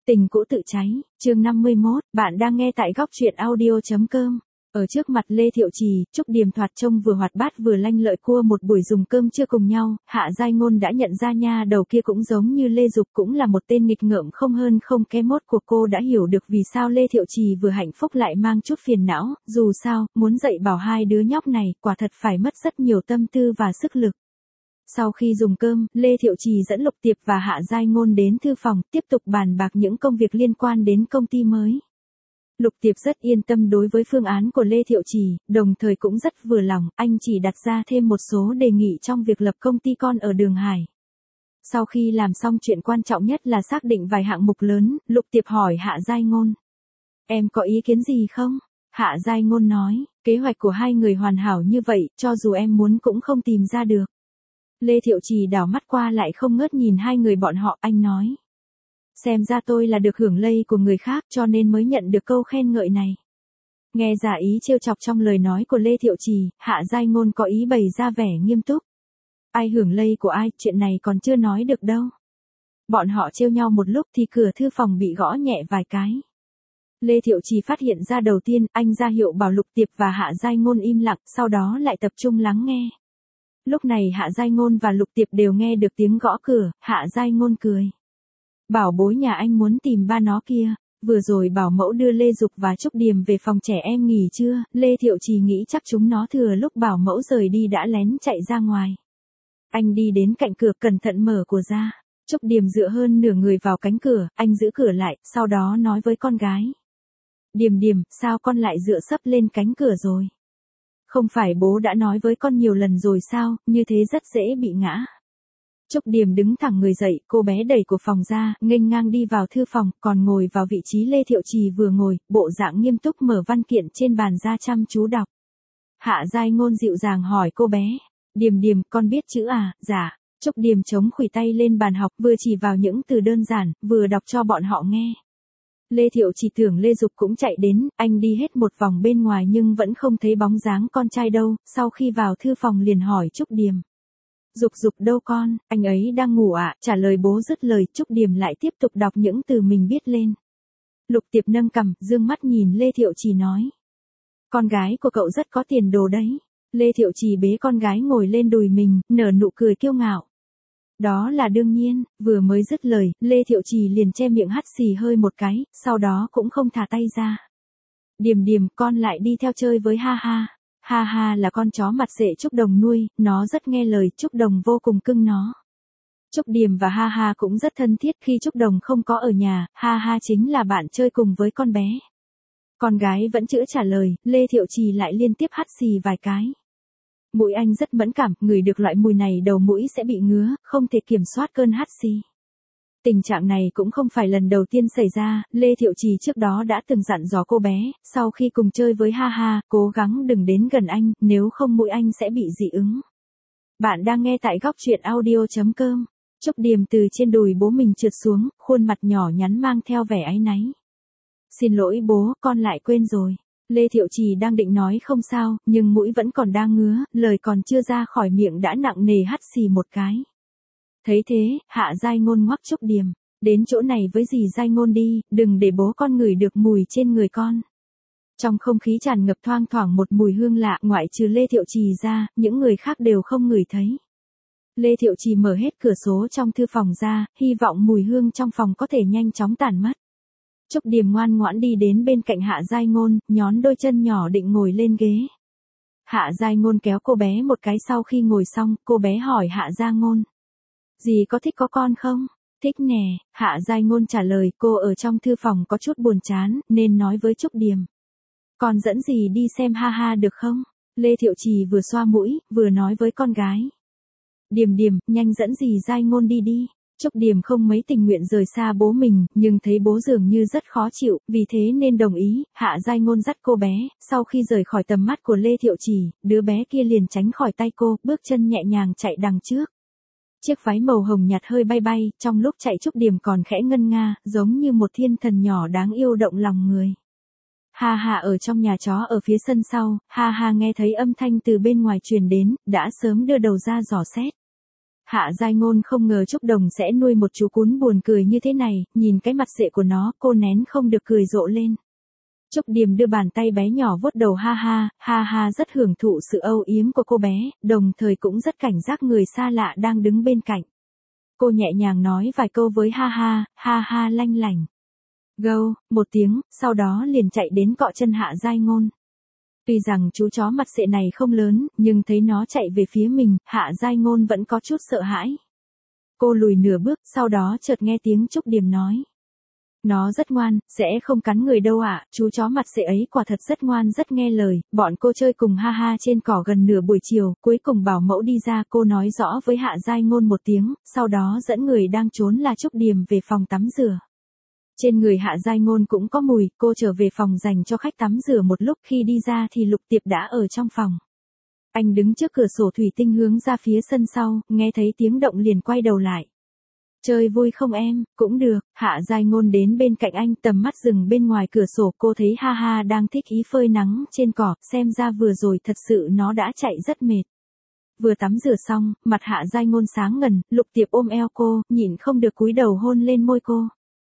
Tình cũ tự cháy, chương 51, bạn đang nghe tại góc truyện audio.com. Ở trước mặt Lê Thiệu Trì, Trúc Điềm thoạt trông vừa hoạt bát vừa lanh lợi cua một buổi dùng cơm trưa cùng nhau, Hạ Giai Ngôn đã nhận ra nha đầu kia cũng giống như Lê Dục, cũng là một tên nghịch ngợm không hơn không kém. Mốt của cô đã hiểu được vì sao Lê Thiệu Trì vừa hạnh phúc lại mang chút phiền não, dù sao, muốn dạy bảo hai đứa nhóc này, quả thật phải mất rất nhiều tâm tư và sức lực. Sau khi dùng cơm, Lê Thiệu Trì dẫn Lục Tiệp và Hạ Giai Ngôn đến thư phòng, tiếp tục bàn bạc những công việc liên quan đến công ty mới. Lục Tiệp rất yên tâm đối với phương án của Lê Thiệu Trì, đồng thời cũng rất vừa lòng, anh chỉ đặt ra thêm một số đề nghị trong việc lập công ty con ở Đường Hải. Sau khi làm xong chuyện quan trọng nhất là xác định vài hạng mục lớn, Lục Tiệp hỏi Hạ Giai Ngôn. Em có ý kiến gì không? Hạ Giai Ngôn nói, kế hoạch của hai người hoàn hảo như vậy, cho dù em muốn cũng không tìm ra được. Lê Thiệu Trì đảo mắt qua lại không ngớt nhìn hai người bọn họ, anh nói. Xem ra tôi là được hưởng lây của người khác cho nên mới nhận được câu khen ngợi này. Nghe ra ý trêu chọc trong lời nói của Lê Thiệu Trì, Hạ Giai Ngôn có ý bày ra vẻ nghiêm túc. Ai hưởng lây của ai, chuyện này còn chưa nói được đâu. Bọn họ trêu nhau một lúc thì cửa thư phòng bị gõ nhẹ vài cái. Lê Thiệu Trì phát hiện ra đầu tiên, anh ra hiệu bảo Lục Tiệp và Hạ Giai Ngôn im lặng, sau đó lại tập trung lắng nghe. Lúc này Hạ Giai Ngôn và Lục Tiệp đều nghe được tiếng gõ cửa, Hạ Giai Ngôn cười. Bảo bối nhà anh muốn tìm ba nó kia, vừa rồi bảo mẫu đưa Lê Dục và Trúc Điềm về phòng trẻ em nghỉ trưa, Lê Thiệu Trì nghĩ chắc chúng nó thừa lúc bảo mẫu rời đi đã lén chạy ra ngoài. Anh đi đến cạnh cửa cẩn thận mở cửa ra, Trúc Điềm dựa hơn nửa người vào cánh cửa, anh giữ cửa lại, sau đó nói với con gái. Điềm Điềm, sao con lại dựa sấp lên cánh cửa rồi? Không phải bố đã nói với con nhiều lần rồi sao, như thế rất dễ bị ngã. Trúc Điềm đứng thẳng người dậy, cô bé đẩy cửa phòng ra, nghênh ngang đi vào thư phòng, còn ngồi vào vị trí Lê Thiệu Trì vừa ngồi, bộ dạng nghiêm túc mở văn kiện trên bàn ra chăm chú đọc. Hạ Giai Ngôn dịu dàng hỏi cô bé, Điềm Điềm, con biết chữ à? Dạ. Trúc Điềm chống khuỷu tay lên bàn học, vừa chỉ vào những từ đơn giản, vừa đọc cho bọn họ nghe. Lê Thiệu Trì tưởng Lê Dục cũng chạy đến, anh đi hết một vòng bên ngoài nhưng vẫn không thấy bóng dáng con trai đâu, sau khi vào thư phòng liền hỏi Trúc Điềm. Dục Dục đâu con, anh ấy đang ngủ ạ, trả lời bố dứt lời, Trúc Điềm lại tiếp tục đọc những từ mình biết lên. Lục Tiệp nâng cằm, dương mắt nhìn Lê Thiệu Trì nói. Con gái của cậu rất có tiền đồ đấy. Lê Thiệu Trì bế con gái ngồi lên đùi mình, nở nụ cười kiêu ngạo. Đó là đương nhiên, vừa mới dứt lời, Lê Thiệu Trì liền che miệng hắt xì hơi một cái, sau đó cũng không thả tay ra. Điềm Điềm, con lại đi theo chơi với Ha Ha. Ha Ha là con chó mặt rễ Trúc Đồng nuôi, nó rất nghe lời, Trúc Đồng vô cùng cưng nó. Trúc Điềm và Ha Ha cũng rất thân thiết, khi Trúc Đồng không có ở nhà, Ha Ha chính là bạn chơi cùng với con bé. Con gái vẫn chữa trả lời, Lê Thiệu Trì lại liên tiếp hắt xì vài cái. Mũi anh rất mẫn cảm, ngửi được loại mùi này đầu mũi sẽ bị ngứa, không thể kiểm soát cơn hắt xì. Tình trạng này cũng không phải lần đầu tiên xảy ra, Lê Thiệu Trì trước đó đã từng dặn dò cô bé, sau khi cùng chơi với Ha Ha, cố gắng đừng đến gần anh, nếu không mũi anh sẽ bị dị ứng. Bạn đang nghe tại góc truyện audio.com. Trúc Điềm từ trên đùi bố mình trượt xuống, khuôn mặt nhỏ nhắn mang theo vẻ áy náy. Xin lỗi bố, con lại quên rồi. Lê Thiệu Trì đang định nói không sao, nhưng mũi vẫn còn đang ngứa, lời còn chưa ra khỏi miệng đã nặng nề hắt xì một cái. Thấy thế, Hạ Giai Ngôn ngoắc Trúc Điềm, đến chỗ này với dì Giai Ngôn đi, đừng để bố con ngửi được mùi trên người con. Trong không khí tràn ngập thoang thoảng một mùi hương lạ, ngoại trừ Lê Thiệu Trì ra, những người khác đều không ngửi thấy. Lê Thiệu Trì mở hết cửa sổ trong thư phòng ra, hy vọng mùi hương trong phòng có thể nhanh chóng tản mất. Trúc Điềm ngoan ngoãn đi đến bên cạnh Hạ Giai Ngôn, nhón đôi chân nhỏ định ngồi lên ghế. Hạ Giai Ngôn kéo cô bé một cái, sau khi ngồi xong, cô bé hỏi Hạ Giai Ngôn. Dì có thích có con không? Thích nè, Hạ Giai Ngôn trả lời, cô ở trong thư phòng có chút buồn chán, nên nói với Trúc Điềm. Con dẫn dì đi xem Ha Ha được không? Lê Thiệu Trì vừa xoa mũi, vừa nói với con gái. Điềm Điềm, nhanh dẫn dì Giai Ngôn đi đi. Trúc Điềm không mấy tình nguyện rời xa bố mình, nhưng thấy bố dường như rất khó chịu, vì thế nên đồng ý, Hạ Giai Ngôn dắt cô bé, sau khi rời khỏi tầm mắt của Lê Thiệu Trì, đứa bé kia liền tránh khỏi tay cô, bước chân nhẹ nhàng chạy đằng trước. Chiếc váy màu hồng nhạt hơi bay bay, trong lúc chạy Trúc Điềm còn khẽ ngân nga, giống như một thiên thần nhỏ đáng yêu động lòng người. Ha Ha ở trong nhà chó ở phía sân sau, Ha Ha nghe thấy âm thanh từ bên ngoài truyền đến, đã sớm đưa đầu ra dò xét. Hạ Giai Ngôn không ngờ Trúc Đồng sẽ nuôi một chú cún buồn cười như thế này, nhìn cái mặt sệ của nó, cô nén không được cười rộ lên. Trúc Điềm đưa bàn tay bé nhỏ vuốt đầu ha ha rất hưởng thụ sự âu yếm của cô bé, đồng thời cũng rất cảnh giác người xa lạ đang đứng bên cạnh. Cô nhẹ nhàng nói vài câu với ha ha lanh lảnh. Gâu, một tiếng, sau đó liền chạy đến cọ chân Hạ Giai Ngôn. Tuy rằng chú chó mặt sệ này không lớn, nhưng thấy nó chạy về phía mình, Hạ Giai Ngôn vẫn có chút sợ hãi. Cô lùi nửa bước, sau đó chợt nghe tiếng Trúc Điềm nói. Nó rất ngoan, sẽ không cắn người đâu ạ, chú chó mặt sệ ấy quả thật rất ngoan rất nghe lời, bọn cô chơi cùng ha trên cỏ gần nửa buổi chiều, cuối cùng bảo mẫu đi ra, cô nói rõ với Hạ Giai Ngôn một tiếng, sau đó dẫn người đang trốn là Trúc Điềm về phòng tắm rửa. Trên người Hạ Giai Ngôn cũng có mùi, cô trở về phòng dành cho khách tắm rửa một lúc, khi đi ra thì Lục Tiệp đã ở trong phòng. Anh đứng trước cửa sổ thủy tinh hướng ra phía sân sau, nghe thấy tiếng động liền quay đầu lại. Chơi vui không em, cũng được, Hạ Giai Ngôn đến bên cạnh anh, tầm mắt dừng bên ngoài cửa sổ, cô thấy ha đang thích ý phơi nắng trên cỏ, xem ra vừa rồi thật sự nó đã chạy rất mệt. Vừa tắm rửa xong, mặt Hạ Giai Ngôn sáng ngần, Lục Tiệp ôm eo cô, nhịn không được cúi đầu hôn lên môi cô.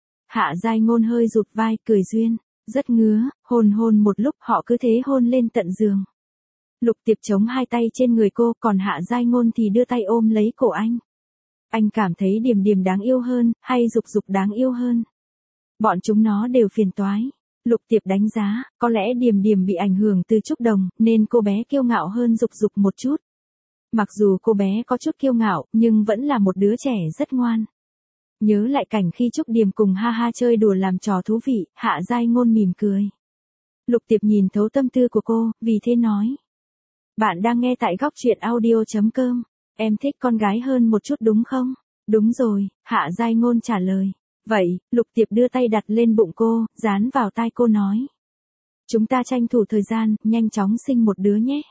Hạ Giai Ngôn hơi rụt vai, cười duyên, rất ngứa, hôn một lúc họ cứ thế hôn lên tận giường. Lục Tiệp chống hai tay trên người cô, còn Hạ Giai Ngôn thì đưa tay ôm lấy cổ anh. Anh cảm thấy Điềm đáng yêu hơn, hay Dục đáng yêu hơn. Bọn chúng nó đều phiền toái. Lục Tiệp đánh giá, có lẽ Điềm bị ảnh hưởng từ Trúc Đồng, nên cô bé kiêu ngạo hơn Dục một chút. Mặc dù cô bé có chút kiêu ngạo, nhưng vẫn là một đứa trẻ rất ngoan. Nhớ lại cảnh khi Trúc Điềm cùng ha chơi đùa làm trò thú vị, Hạ Giai Ngôn mỉm cười. Lục Tiệp nhìn thấu tâm tư của cô, vì thế nói. Bạn đang nghe tại góc truyện audio.com. Em thích con gái hơn một chút đúng không? Đúng rồi, Hạ Giai Ngôn trả lời. Vậy, Lục Tiệp đưa tay đặt lên bụng cô, dán vào tai cô nói. Chúng ta tranh thủ thời gian, nhanh chóng sinh một đứa nhé.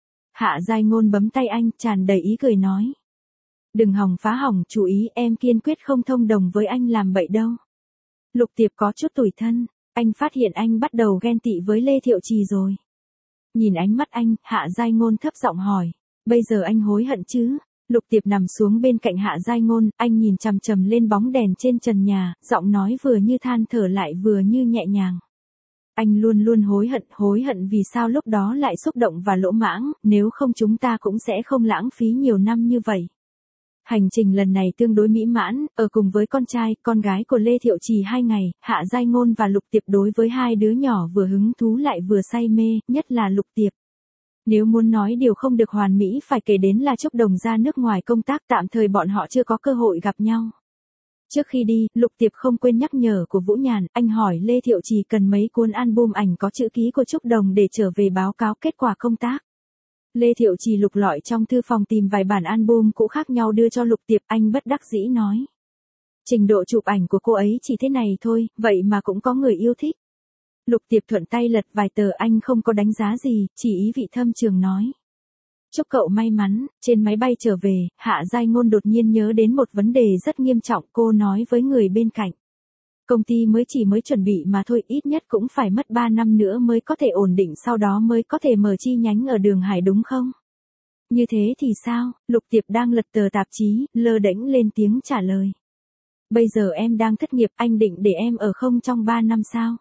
Hạ Giai Ngôn bấm tay anh, tràn đầy ý cười nói. Đừng hòng phá hỏng, chú ý, em kiên quyết không thông đồng với anh làm bậy đâu. Lục Tiệp có chút tủi thân, anh phát hiện anh bắt đầu ghen tị với Lê Thiệu Trì rồi. Nhìn ánh mắt anh, Hạ Giai Ngôn thấp giọng hỏi. Bây giờ anh hối hận chứ? Lục Tiệp nằm xuống bên cạnh Hạ Giai Ngôn, anh nhìn chằm chằm lên bóng đèn trên trần nhà, giọng nói vừa như than thở lại vừa như nhẹ nhàng. Anh luôn hối hận vì sao lúc đó lại xúc động và lỗ mãng, nếu không chúng ta cũng sẽ không lãng phí nhiều năm như vậy. Hành trình lần này tương đối mỹ mãn, ở cùng với con trai, con gái của Lê Thiệu Trì 2 ngày, Hạ Giai Ngôn và Lục Tiệp đối với hai đứa nhỏ vừa hứng thú lại vừa say mê, nhất là Lục Tiệp. Nếu muốn nói điều không được hoàn mỹ phải kể đến là Trúc Đồng ra nước ngoài công tác, tạm thời bọn họ chưa có cơ hội gặp nhau. Trước khi đi, Lục Tiệp không quên nhắc nhở của Vũ Nhàn, anh hỏi Lê Thiệu Trì cần mấy cuốn album ảnh có chữ ký của Trúc Đồng để trở về báo cáo kết quả công tác. Lê Thiệu Trì lục lọi trong thư phòng tìm vài bản album cũ khác nhau đưa cho Lục Tiệp, anh bất đắc dĩ nói. Trình độ chụp ảnh của cô ấy chỉ thế này thôi, vậy mà cũng có người yêu thích. Lục Tiệp thuận tay lật vài tờ, anh không có đánh giá gì, chỉ ý vị thâm trường nói. Chúc cậu may mắn. Trên máy bay trở về, Hạ Giai Ngôn đột nhiên nhớ đến một vấn đề rất nghiêm trọng, cô nói với người bên cạnh. Công ty mới chuẩn bị mà thôi, ít nhất cũng phải mất 3 năm nữa mới có thể ổn định, sau đó mới có thể mở chi nhánh ở Đường Hải đúng không? Như thế thì sao? Lục Tiệp đang lật tờ tạp chí, lơ đễnh lên tiếng trả lời. Bây giờ em đang thất nghiệp, anh định để em ở không trong 3 năm sao?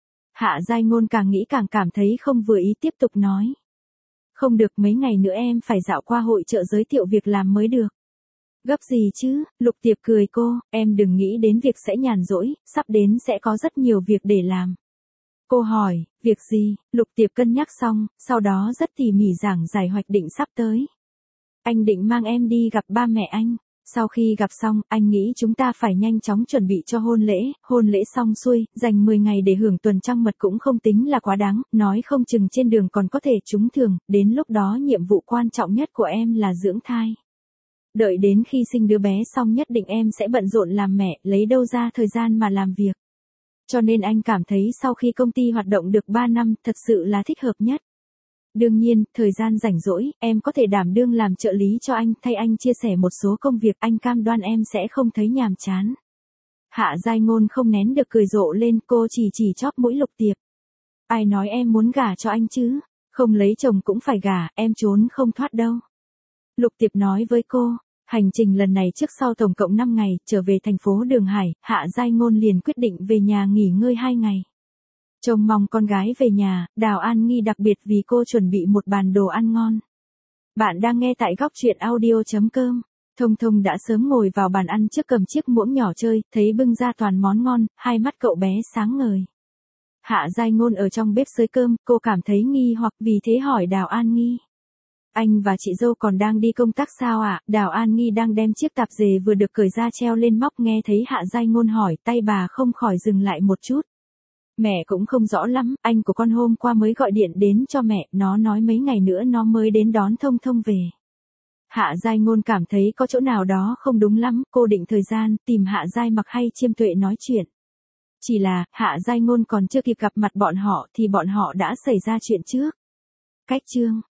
Hạ Giai Ngôn càng nghĩ càng cảm thấy không vừa ý, tiếp tục nói. Không được, mấy ngày nữa em phải dạo qua hội chợ giới thiệu việc làm mới được. Gấp gì chứ? Lục Tiệp cười cô, em đừng nghĩ đến việc sẽ nhàn rỗi, sắp đến sẽ có rất nhiều việc để làm. Cô hỏi, việc gì? Lục Tiệp cân nhắc xong, sau đó rất tỉ mỉ giảng giải hoạch định sắp tới. Anh định mang em đi gặp ba mẹ anh. Sau khi gặp xong, anh nghĩ chúng ta phải nhanh chóng chuẩn bị cho hôn lễ xong xuôi, dành 10 ngày để hưởng tuần trăng mật cũng không tính là quá đáng, nói không chừng trên đường còn có thể trúng thường, đến lúc đó nhiệm vụ quan trọng nhất của em là dưỡng thai. Đợi đến khi sinh đứa bé xong nhất định em sẽ bận rộn làm mẹ, lấy đâu ra thời gian mà làm việc. Cho nên anh cảm thấy sau khi công ty hoạt động được 3 năm, thật sự là thích hợp nhất. Đương nhiên, thời gian rảnh rỗi, em có thể đảm đương làm trợ lý cho anh, thay anh chia sẻ một số công việc, anh cam đoan em sẽ không thấy nhàm chán. Hạ Giai Ngôn không nén được cười rộ lên, cô chỉ chóp mũi Lục Tiệp. Ai nói em muốn gả cho anh chứ? Không lấy chồng cũng phải gả, em trốn không thoát đâu. Lục Tiệp nói với cô. Hành trình lần này trước sau tổng cộng 5 ngày, trở về thành phố Đường Hải, Hạ Giai Ngôn liền quyết định về nhà nghỉ ngơi 2 ngày. Trông mong con gái về nhà, Đào An Nghi đặc biệt vì cô chuẩn bị một bàn đồ ăn ngon. Bạn đang nghe tại góc truyện audio.com. Thông Thông đã sớm ngồi vào bàn ăn trước cầm chiếc muỗng nhỏ chơi, thấy bưng ra toàn món ngon, hai mắt cậu bé sáng ngời. Hạ Giai Ngôn ở trong bếp xới cơm, cô cảm thấy nghi hoặc vì thế hỏi Đào An Nghi. Anh và chị dâu còn đang đi công tác sao ạ? Đào An Nghi đang đem chiếc tạp dề vừa được cởi ra treo lên móc, nghe thấy Hạ Giai Ngôn hỏi, tay bà không khỏi dừng lại một chút. Mẹ cũng không rõ lắm, anh của con hôm qua mới gọi điện đến cho mẹ, nó nói mấy ngày nữa nó mới đến đón Thông Thông về. Hạ Giai Ngôn cảm thấy có chỗ nào đó không đúng lắm, cô định thời gian, tìm Hạ Giai Mặc hay Chiêm Tuệ nói chuyện. Chỉ là, Hạ Giai Ngôn còn chưa kịp gặp mặt bọn họ thì bọn họ đã xảy ra chuyện trước. Cách chương